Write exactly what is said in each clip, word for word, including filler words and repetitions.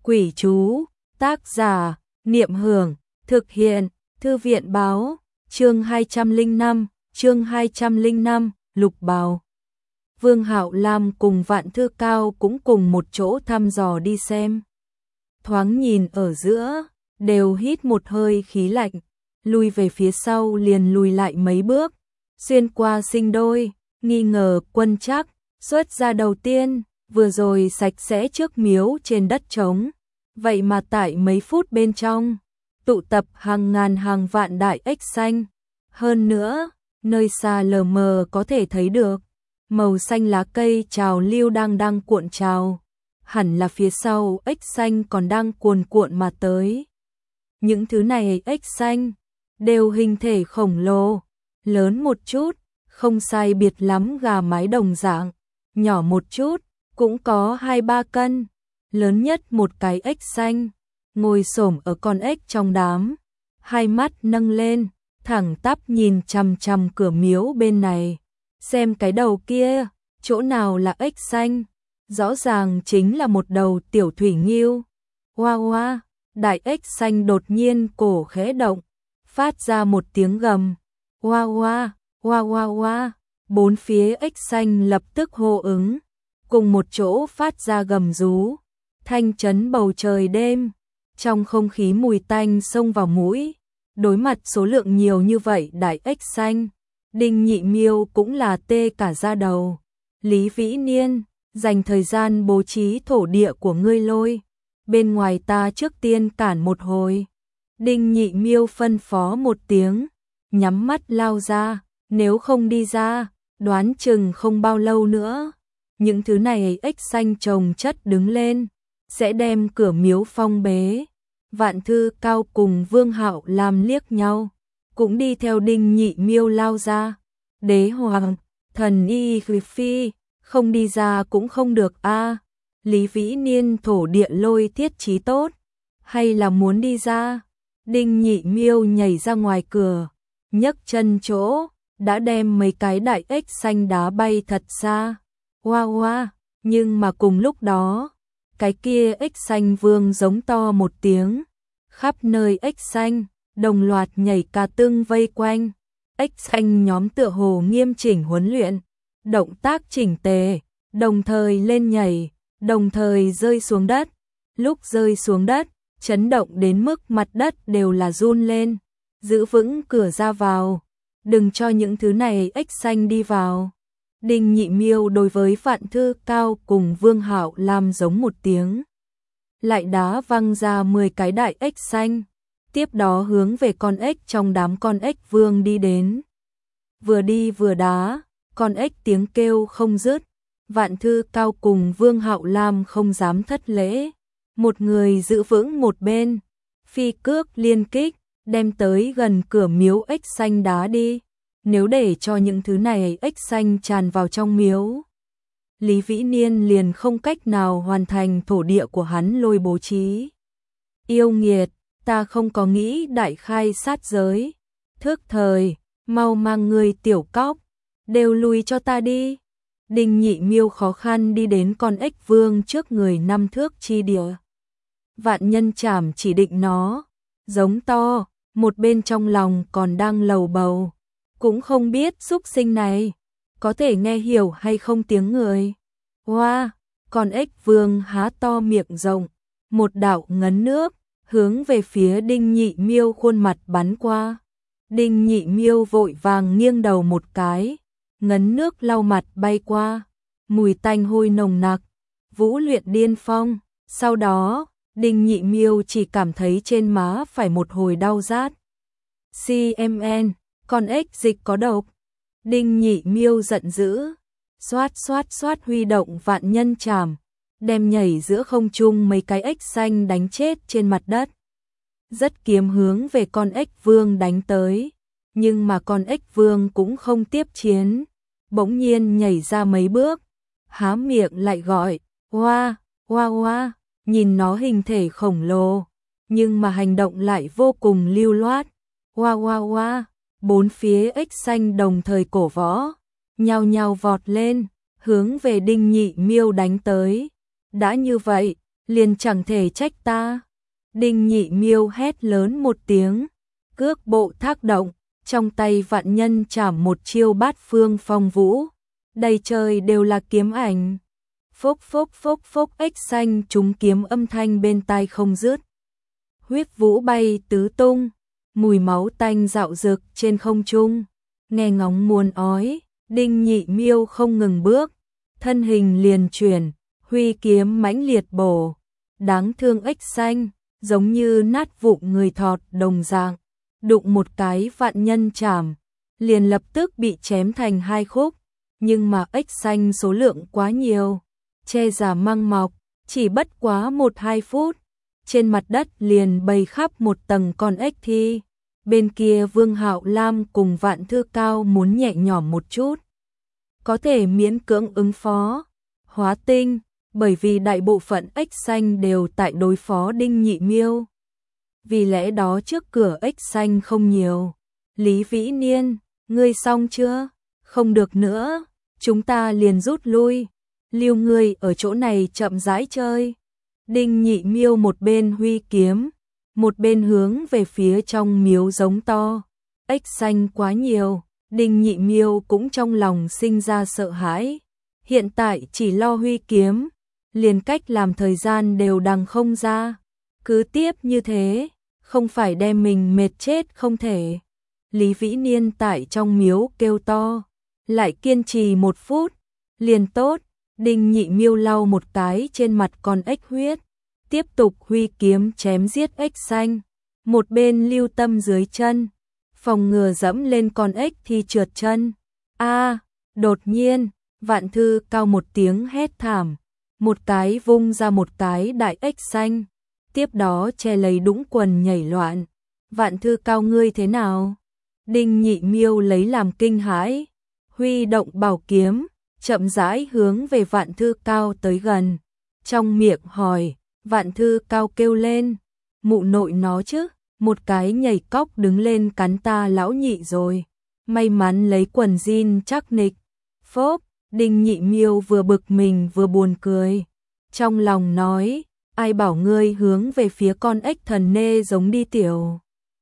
Quỷ chú, tác giả, Niệm Hưởng, thực hiện, Thư viện báo, chương hai trăm lẻ năm, chương hai trăm lẻ năm, Lục Bào. Vương Hạo Lam cùng Vạn Thư Cao cũng cùng một chỗ thăm dò đi xem. Thoáng nhìn ở giữa, đều hít một hơi khí lạnh, lui về phía sau liền lùi lại mấy bước, xuyên qua sinh đôi, nghi ngờ Quân Trác, xuất ra đầu tiên, vừa rồi sạch sẽ trước miếu trên đất trống, vậy mà tại mấy phút bên trong, tụ tập hàng ngàn hàng vạn đại ếch xanh, hơn nữa, nơi xa lờ mờ có thể thấy được, màu xanh lá cây trào lưu đang đang cuộn trào, hẳn là phía sau ếch xanh còn đang cuồn cuộn mà tới. Những thứ này ếch xanh, đều hình thể khổng lồ, lớn một chút, không sai biệt lắm gà mái đồng dạng, nhỏ một chút, cũng có hai ba cân, lớn nhất một cái ếch xanh, ngồi xổm ở con ếch trong đám, hai mắt nâng lên, thẳng tắp nhìn chằm chằm cửa miếu bên này, xem cái đầu kia, chỗ nào là ếch xanh, rõ ràng chính là một đầu tiểu thủy ngưu. Hoa hoa, đại ếch xanh đột nhiên cổ khẽ động, phát ra một tiếng gầm, hoa hoa, hoa hoa hoa, bốn phía ếch xanh lập tức hô ứng, cùng một chỗ phát ra gầm rú, thanh chấn bầu trời đêm, trong không khí mùi tanh xông vào mũi, đối mặt số lượng nhiều như vậy đại ếch xanh, Đinh Nhị Miêu cũng là tê cả da đầu. Lý Vĩ Niên, dành thời gian bố trí thổ địa của ngươi lôi, bên ngoài ta trước tiên cản một hồi. Đinh Nhị Miêu phân phó một tiếng, nhắm mắt lao ra, nếu không đi ra, đoán chừng không bao lâu nữa, những thứ này ếch xanh chồng chất đứng lên, sẽ đem cửa miếu phong bế. Vạn Thư Cao cùng Vương Hạo Lam liếc nhau, cũng đi theo Đinh Nhị Miêu lao ra. Đế Hoàng, thần y phi, không đi ra cũng không được a. À. Lý Vĩ Niên thổ địa lôi thiết trí tốt, hay là muốn đi ra? Đinh Nhị Miêu nhảy ra ngoài cửa, nhấc chân chỗ, đã đem mấy cái đại ếch xanh đá bay thật xa. Hoa hoa, nhưng mà cùng lúc đó, cái kia ếch xanh vương giống to một tiếng, khắp nơi ếch xanh, đồng loạt nhảy cả tưng vây quanh. Ếch xanh nhóm tựa hồ nghiêm chỉnh huấn luyện, động tác chỉnh tề, đồng thời lên nhảy, đồng thời rơi xuống đất. Lúc rơi xuống đất, chấn động đến mức mặt đất đều là run lên. Giữ vững cửa ra vào, đừng cho những thứ này ếch xanh đi vào. Đinh Nhị Miêu đối với Vạn Thư Cao cùng Vương Hạo Lam giống một tiếng, lại đá văng ra mười cái đại ếch xanh, tiếp đó hướng về con ếch trong đám con ếch vương đi đến. Vừa đi vừa đá, con ếch tiếng kêu không dứt, Vạn Thư Cao cùng Vương Hạo Lam không dám thất lễ, một người giữ vững một bên, phi cước liên kích, đem tới gần cửa miếu ếch xanh đá đi. Nếu để cho những thứ này ếch xanh tràn vào trong miếu, Lý Vĩ Niên liền không cách nào hoàn thành thổ địa của hắn lôi bố trí. Yêu nghiệt, ta không có nghĩ đại khai sát giới, thức thời, mau mang người tiểu cóc, đều lùi cho ta đi. Đinh Nhị Miêu khó khăn đi đến con ếch vương trước người năm thước chi địa. Vạn Nhân Trảm chỉ định nó, giống to, một bên trong lòng còn đang lầu bầu, cũng không biết súc sinh này có thể nghe hiểu hay không tiếng người. Hoa, wow, con ếch vương há to miệng rộng, một đạo ngấn nước hướng về phía Đinh Nhị Miêu khuôn mặt bắn qua. Đinh Nhị Miêu vội vàng nghiêng đầu một cái, ngấn nước lau mặt bay qua, mùi tanh hôi nồng nặc, vũ luyện điên phong. Sau đó, Đinh Nhị Miêu chỉ cảm thấy trên má phải một hồi đau rát. xê em en, con ếch dịch có độc. Đinh Nhị Miêu giận dữ, xoát xoát xoát huy động Vạn Nhân Trảm, đem nhảy giữa không trung mấy cái ếch xanh đánh chết trên mặt đất. Rất kiếm hướng về con ếch vương đánh tới, nhưng mà con ếch vương cũng không tiếp chiến, bỗng nhiên nhảy ra mấy bước, há miệng lại gọi, hoa, hoa hoa, nhìn nó hình thể khổng lồ, nhưng mà hành động lại vô cùng lưu loát, hoa hoa hoa, bốn phía ếch xanh đồng thời cổ võ, nhao nhao vọt lên, hướng về Đinh Nhị Miêu đánh tới. Đã như vậy, liền chẳng thể trách ta. Đinh Nhị Miêu hét lớn một tiếng, cước bộ thác động, trong tay vạn nhân chảm một chiêu bát phương phong vũ, đầy trời đều là kiếm ảnh. Phốc phốc phốc phốc, ếch xanh trúng kiếm âm thanh bên tai không dứt. Huyết vũ bay tứ tung, mùi máu tanh dạo dực trên không trung, nghe ngóng muốn ói. Đinh Nhị Miêu không ngừng bước, thân hình liền chuyển, huy kiếm mãnh liệt bổ. Đáng thương ếch xanh, giống như nát vụn người thọt đồng dạng, đụng một cái vạn nhân chảm, liền lập tức bị chém thành hai khúc. Nhưng mà ếch xanh số lượng quá nhiều, che giả măng mọc, chỉ bất quá một hai phút, trên mặt đất liền bày khắp một tầng con ếch thi. Bên kia Vương Hạo Lam cùng Vạn Thư Cao muốn nhẹ nhõm một chút, có thể miễn cưỡng ứng phó. Hóa tinh, bởi vì đại bộ phận ếch xanh đều tại đối phó Đinh Nhị Miêu. Vì lẽ đó trước cửa ếch xanh không nhiều. Lý Vĩ Niên, ngươi xong chưa? Không được nữa, chúng ta liền rút lui. Lưu ngươi ở chỗ này chậm rãi chơi. Đinh Nhị Miêu một bên huy kiếm, một bên hướng về phía trong miếu giống to. Ếch xanh quá nhiều, Đinh Nhị Miêu cũng trong lòng sinh ra sợ hãi. Hiện tại chỉ lo huy kiếm, liền cách làm thời gian đều đằng không ra. Cứ tiếp như thế, không phải đem mình mệt chết không thể. Lý Vĩ Niên tại trong miếu kêu to, lại kiên trì một phút, liền tốt. Đinh Nhị Miêu lau một cái trên mặt con ếch huyết, tiếp tục huy kiếm chém giết ếch xanh. Một bên lưu tâm dưới chân, phòng ngừa dẫm lên con ếch thì trượt chân. A, đột nhiên, Vạn Thư Cao một tiếng hét thảm, một cái vung ra một cái đại ếch xanh, tiếp đó che lấy đũng quần nhảy loạn. Vạn Thư Cao ngươi thế nào? Đinh Nhị Miêu lấy làm kinh hãi, huy động bảo kiếm, chậm rãi hướng về Vạn Thư Cao tới gần, trong miệng hỏi. Vạn Thư Cao kêu lên, mụ nội nó chứ, một cái nhảy cóc đứng lên cắn ta lão nhị rồi. May mắn lấy quần jean chắc nịch. Phốp, Đinh Nhị Miêu vừa bực mình vừa buồn cười, trong lòng nói, ai bảo ngươi hướng về phía con ếch thần nê giống đi tiểu.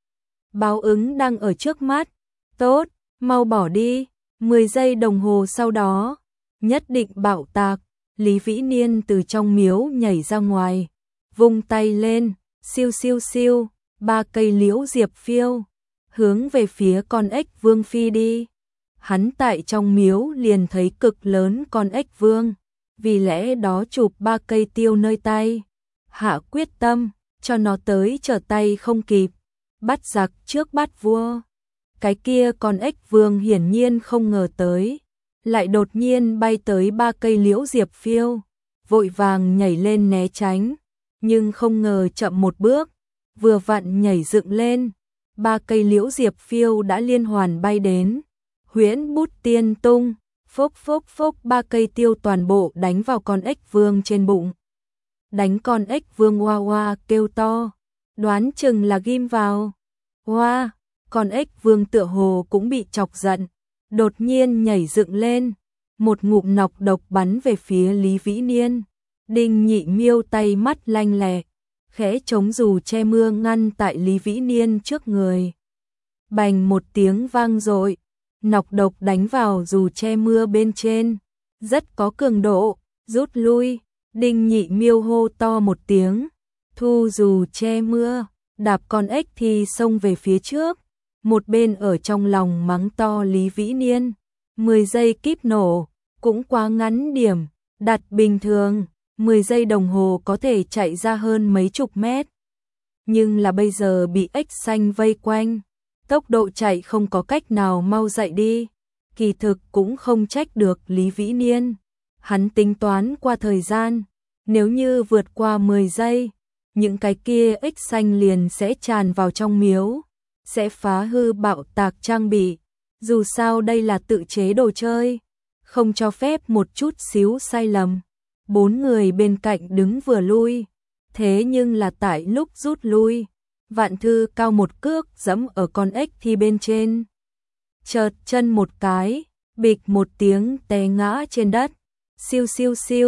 Báo ứng đang ở trước mắt, tốt, mau bỏ đi. Mười giây đồng hồ sau đó, nhất định bạo tạc. Lý Vĩ Niên từ trong miếu nhảy ra ngoài, vung tay lên, siêu siêu siêu, ba cây liễu diệp phiêu, hướng về phía con ếch vương phi đi. Hắn tại trong miếu liền thấy cực lớn con ếch vương, vì lẽ đó chụp ba cây tiêu nơi tay, hạ quyết tâm, cho nó tới trở tay không kịp, bắt giặc trước bắt vua. Cái kia con ếch vương hiển nhiên không ngờ tới, lại đột nhiên bay tới ba cây liễu diệp phiêu, vội vàng nhảy lên né tránh, nhưng không ngờ chậm một bước, vừa vặn nhảy dựng lên, ba cây liễu diệp phiêu đã liên hoàn bay đến. Huyễn bút tiên tung, phốc phốc phốc, ba cây tiêu toàn bộ đánh vào con ếch vương trên bụng. Đánh con ếch vương hoa hoa kêu to, đoán chừng là ghim vào. Hoa, con ếch vương tựa hồ cũng bị chọc giận, đột nhiên nhảy dựng lên, một ngụm nọc độc bắn về phía Lý Vĩ Niên. Đinh Nhị Miêu tay mắt lanh lẹ, khẽ chống dù che mưa ngăn tại Lý Vĩ Niên trước người. Bành một tiếng vang dội, nọc độc đánh vào dù che mưa bên trên, rất có cường độ, rút lui. Đinh Nhị Miêu hô to một tiếng, thu dù che mưa, đạp con ếch thì xông về phía trước, một bên ở trong lòng mắng to Lý Vĩ Niên. Mười giây kíp nổ, cũng quá ngắn điểm, đặt bình thường, mười giây đồng hồ có thể chạy ra hơn mấy chục mét. Nhưng là bây giờ bị ếch xanh vây quanh, tốc độ chạy không có cách nào mau dậy đi. Kỳ thực cũng không trách được Lý Vĩ Niên, hắn tính toán qua thời gian, nếu như vượt qua mười giây, những cái kia ếch xanh liền sẽ tràn vào trong miếu, sẽ phá hư bạo tạc trang bị. Dù sao đây là tự chế đồ chơi, không cho phép một chút xíu sai lầm. Bốn người bên cạnh đứng vừa lui, thế nhưng là tại lúc rút lui, Vạn Thư Cao một cước giẫm ở con ếch thi bên trên. Chợt chân một cái, bịch một tiếng té ngã trên đất, siêu siêu siêu,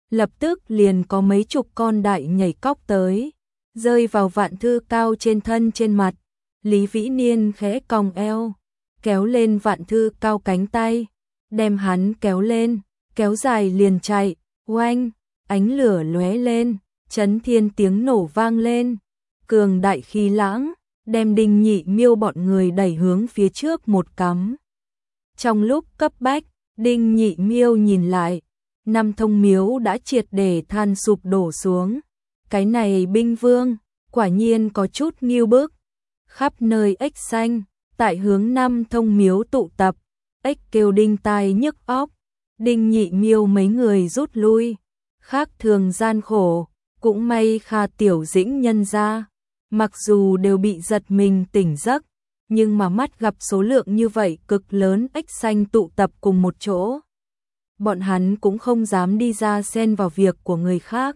lập tức liền có mấy chục con đại nhảy cóc tới, rơi vào Vạn Thư Cao trên thân trên mặt. Lý Vĩ Niên khẽ còng eo, kéo lên Vạn Thư Cao cánh tay, đem hắn kéo lên, kéo dài liền chạy, oanh, ánh lửa lóe lên, chấn thiên tiếng nổ vang lên, cường đại khí lãng, đem Đinh Nhị Miêu bọn người đẩy hướng phía trước một cắm. Trong lúc cấp bách, Đinh Nhị Miêu nhìn lại, Năm Thông Miếu đã triệt để than sụp đổ xuống. Cái này binh vương, quả nhiên có chút nghiêu bức. Khắp nơi ếch xanh, tại hướng Năm Thông Miếu tụ tập, ếch kêu đinh tai nhức óc. Đinh Nhị Miêu mấy người rút lui, khác thường gian khổ, cũng may Kha Tiểu Dĩnh nhân ra, mặc dù đều bị giật mình tỉnh giấc, nhưng mà mắt gặp số lượng như vậy cực lớn ếch xanh tụ tập cùng một chỗ. Bọn hắn cũng không dám đi ra xen vào việc của người khác.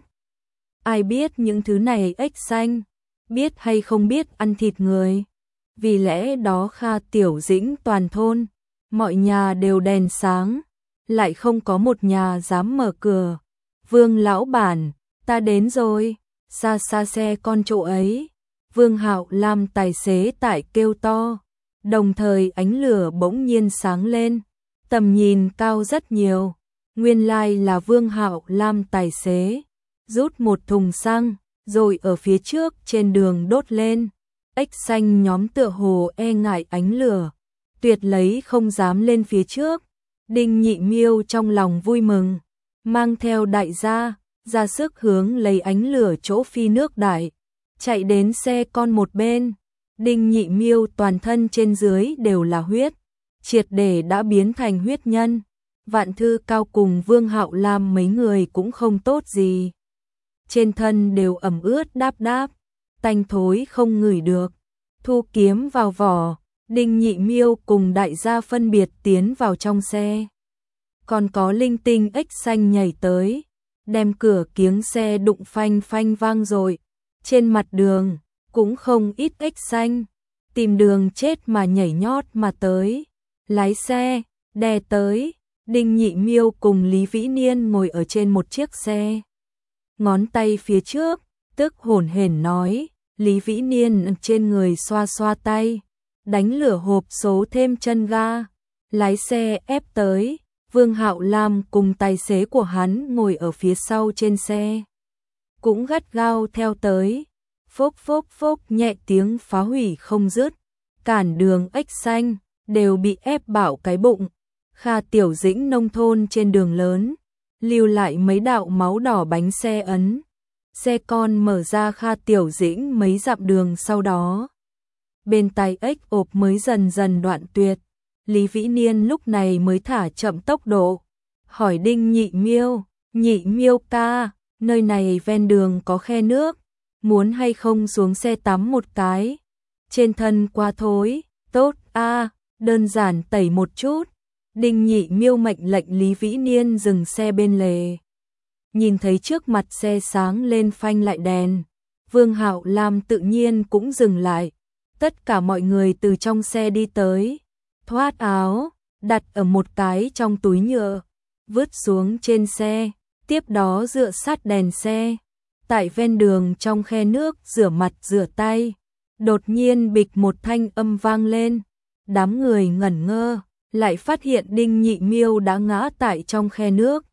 Ai biết những thứ này ếch xanh, biết hay không biết ăn thịt người. Vì lẽ đó Kha Tiểu Dĩnh toàn thôn, mọi nhà đều đèn sáng, lại không có một nhà dám mở cửa. Vương lão bản, ta đến rồi, xa xa xe con chỗ ấy. Vương Hạo làm tài xế tại kêu to, đồng thời ánh lửa bỗng nhiên sáng lên, tầm nhìn cao rất nhiều. Nguyên lai là Vương Hạo làm tài xế, rút một thùng xăng, rồi ở phía trước trên đường đốt lên. Ếch xanh nhóm tựa hồ e ngại ánh lửa, tuyệt lấy không dám lên phía trước. Đinh Nhị Miêu trong lòng vui mừng, mang theo đại gia, ra sức hướng lấy ánh lửa chỗ phi nước đại, chạy đến xe con một bên. Đinh Nhị Miêu toàn thân trên dưới đều là huyết, triệt để đã biến thành huyết nhân. Vạn Thư Cao cùng Vương Hạo Lam mấy người cũng không tốt gì, trên thân đều ẩm ướt đáp đáp, tanh thối không ngửi được. Thu kiếm vào vỏ, Đinh Nhị Miêu cùng đại gia phân biệt tiến vào trong xe. Còn có linh tinh ếch xanh nhảy tới, đem cửa kiếng xe đụng phanh phanh vang rồi. Trên mặt đường cũng không ít ếch xanh, tìm đường chết mà nhảy nhót mà tới. Lái xe đè tới, Đinh Nhị Miêu cùng Lý Vĩ Niên ngồi ở trên một chiếc xe, ngón tay phía trước, tức hổn hển nói. Lý Vĩ Niên trên người xoa xoa tay, đánh lửa hộp số thêm chân ga, lái xe ép tới. Vương Hạo Lam cùng tài xế của hắn ngồi ở phía sau trên xe, cũng gắt gao theo tới. Phốc phốc phốc nhẹ tiếng phá hủy không dứt, cản đường ếch xanh đều bị ép bạo cái bụng. Kha Tiểu Dĩnh nông thôn trên đường lớn, lưu lại mấy đạo máu đỏ bánh xe ấn. Xe con mở ra Kha Tiểu Dĩnh mấy dặm đường sau đó, bên tai ếch ộp mới dần dần đoạn tuyệt. Lý Vĩ Niên lúc này mới thả chậm tốc độ, hỏi Đinh Nhị Miêu, Nhị Miêu ca, nơi này ven đường có khe nước, muốn hay không xuống xe tắm một cái? Trên thân quá thối. Tốt a, đơn giản tẩy một chút. Đinh Nhị Miêu mệnh lệnh Lý Vĩ Niên dừng xe bên lề. Nhìn thấy trước mặt xe sáng lên phanh lại đèn, Vương Hạo Lam tự nhiên cũng dừng lại. Tất cả mọi người từ trong xe đi tới, thoát áo, đặt ở một cái trong túi nhựa, vứt xuống trên xe, tiếp đó dựa sát đèn xe, tại ven đường trong khe nước rửa mặt rửa tay. Đột nhiên bịch một thanh âm vang lên, đám người ngẩn ngơ, lại phát hiện Đinh Nhị Miêu đã ngã tại trong khe nước.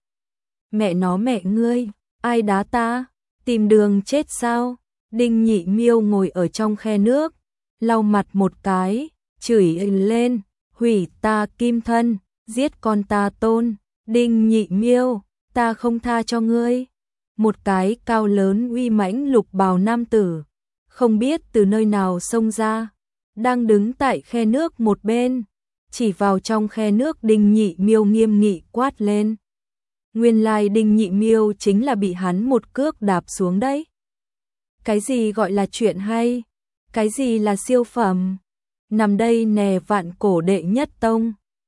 Mẹ nó mẹ ngươi, ai đá ta? Tìm đường chết sao? Đinh Nhị Miêu ngồi ở trong khe nước, lau mặt một cái, chửi lên, hủy ta kim thân, giết con ta tôn. Đinh Nhị Miêu, ta không tha cho ngươi. Một cái cao lớn uy mãnh lục bào nam tử, không biết từ nơi nào xông ra, đang đứng tại khe nước một bên, chỉ vào trong khe nước Đinh Nhị Miêu nghiêm nghị quát lên. Nguyên lai Đinh Nhị Miêu chính là bị hắn một cước đạp xuống đấy. Cái gì gọi là chuyện hay? Cái gì là siêu phẩm? Nằm đây nè vạn cổ đệ nhất tông,